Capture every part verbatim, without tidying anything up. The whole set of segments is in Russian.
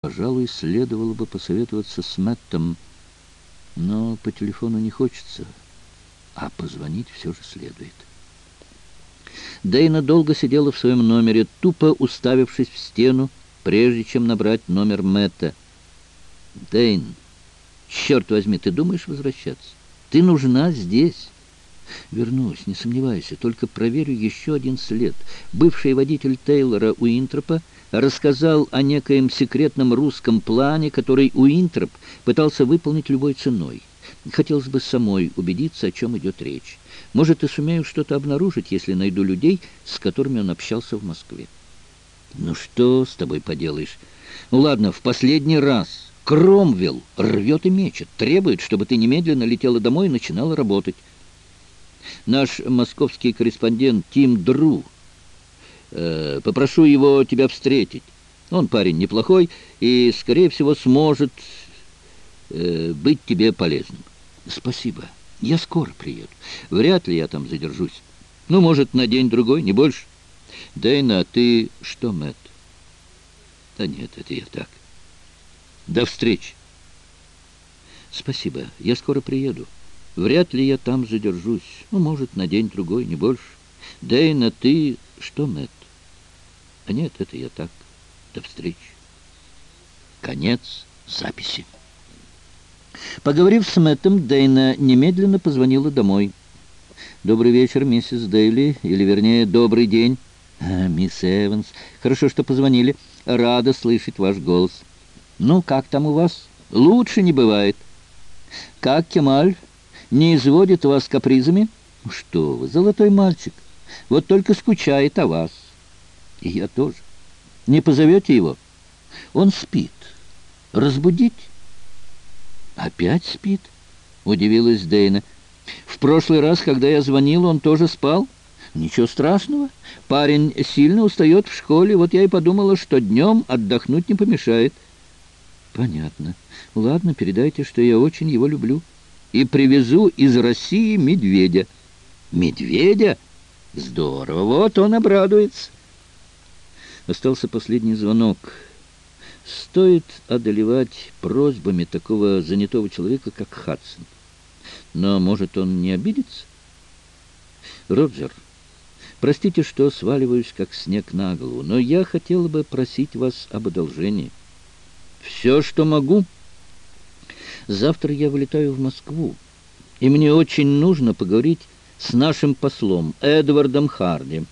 Пожалуй, следовало бы посоветоваться с Мэттом, но по телефону не хочется, а позвонить все же следует. Дейна долго сидела в своем номере, тупо уставившись в стену, прежде чем набрать номер Мэтта. «Дейн, черт возьми, ты думаешь возвращаться? Ты нужна здесь». «Вернусь, не сомневайся, только проверю еще один след. Бывший водитель Тейлора Уинтропа рассказал о некоем секретном русском плане, который Уинтроп пытался выполнить любой ценой. Хотелось бы самой убедиться, о чем идет речь. Может, и сумею что-то обнаружить, если найду людей, с которыми он общался в Москве». «Ну что с тобой поделаешь? Ну ладно, в последний раз. Кромвелл рвет и мечет, требует, чтобы ты немедленно летела домой и начинала работать. Наш московский корреспондент Тим Дру. Э, попрошу его тебя встретить. Он парень неплохой и, скорее всего, сможет э, быть тебе полезным». «Спасибо. Я скоро приеду. Вряд ли я там задержусь. Ну, может, на день-другой, не больше». «Дейна, ты что, Мэтт?» «Да нет, это я так. До встречи». «Спасибо. Я скоро приеду. Вряд ли я там задержусь. Ну, может, на день-другой, не больше». «Дейна, ты что, Мэтт?» «А нет, это я так. До встречи». Конец записи. Поговорив с Мэттом, Дейна немедленно позвонила домой. «Добрый вечер, миссис Дейли, или, вернее, добрый день». «А, мисс Эванс, хорошо, что позвонили. Рада слышать ваш голос. Ну, как там у вас? Лучше не бывает. Как Кемаль? Не изводит вас капризами?» «Что вы, золотой мальчик. Вот только скучает о вас». «И я тоже. Не позовете его? Он спит. Разбудить?» «Опять спит?» — удивилась Дейна. «В прошлый раз, когда я звонила, он тоже спал. Ничего страшного. Парень сильно устает в школе, вот я и подумала, что днем отдохнуть не помешает». «Понятно. Ладно, передайте, что я очень его люблю. И привезу из России медведя». «Медведя? Здорово, вот он обрадуется». Остался последний звонок. Стоит одолевать просьбами такого занятого человека, как Хадсон. Но, может, он не обидится? «Роджер, простите, что сваливаюсь, как снег на голову, но я хотела бы просить вас об одолжении». «Все, что могу». «Завтра я вылетаю в Москву, и мне очень нужно поговорить с нашим послом Эдвардом Харди.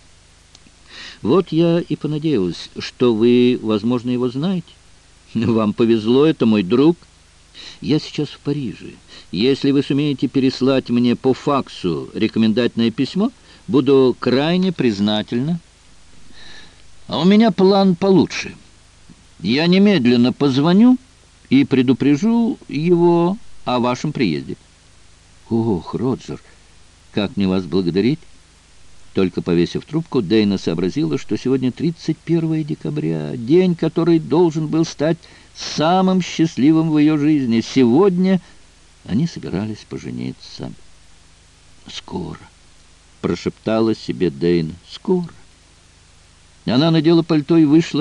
Вот я и понадеялась, что вы, возможно, его знаете. Вам повезло, это мой друг. Я сейчас в Париже. Если вы сумеете переслать мне по факсу рекомендательное письмо, буду крайне признательна». «А у меня план получше. Я немедленно позвоню и предупрежу его о вашем приезде». «Ох, Роджер, как мне вас благодарить?» Только повесив трубку, Дейна сообразила, что сегодня тридцать первое декабря, день, который должен был стать самым счастливым в ее жизни. Сегодня они собирались пожениться. «Скоро», — прошептала себе Дейна, — «скоро». Она надела пальто и вышла.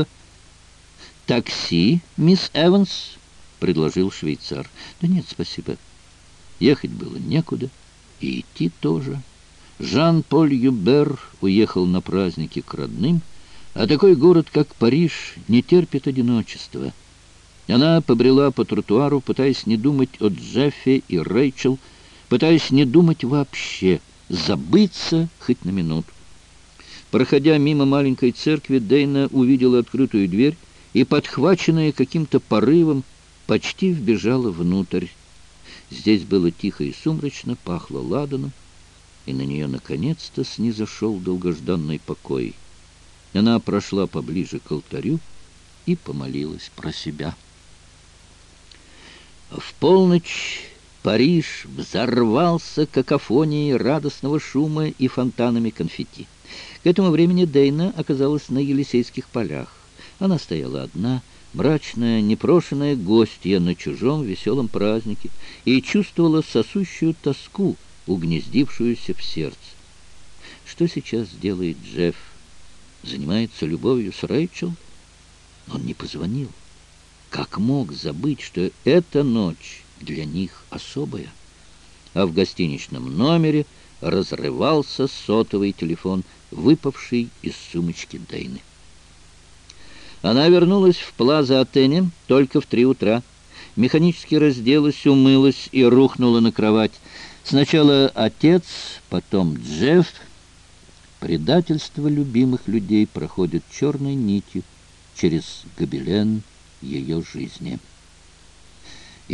«Такси, мисс Эванс?» — предложил швейцар. «Да нет, спасибо. Ехать было некуда, и идти тоже». Жан-Поль Юбер уехал на праздники к родным, а такой город, как Париж, не терпит одиночества. Она побрела по тротуару, пытаясь не думать о Джеффе и Рэйчел, пытаясь не думать вообще, забыться хоть на минуту. Проходя мимо маленькой церкви, Дейна увидела открытую дверь и, подхваченная каким-то порывом, почти вбежала внутрь. Здесь было тихо и сумрачно, пахло ладаном, и на нее наконец-то снизошел долгожданный покой. Она прошла поближе к алтарю и помолилась про себя. В полночь Париж взорвался какофонией радостного шума и фонтанами конфетти. К этому времени Дейна оказалась на Елисейских полях. Она стояла одна, мрачная, непрошенная гостья на чужом веселом празднике, и чувствовала сосущую тоску, угнездившуюся в сердце. Что сейчас делает Джефф? Занимается любовью с Рэйчел? Он не позвонил. Как мог забыть, что эта ночь для них особая? А в гостиничном номере разрывался сотовый телефон, выпавший из сумочки Дейны. Она вернулась в Плаза Атене только в три утра. Механически разделась, умылась и рухнула на кровать. Сначала отец, потом Джефф. Предательство любимых людей проходит черной нитью через гобелен ее жизни.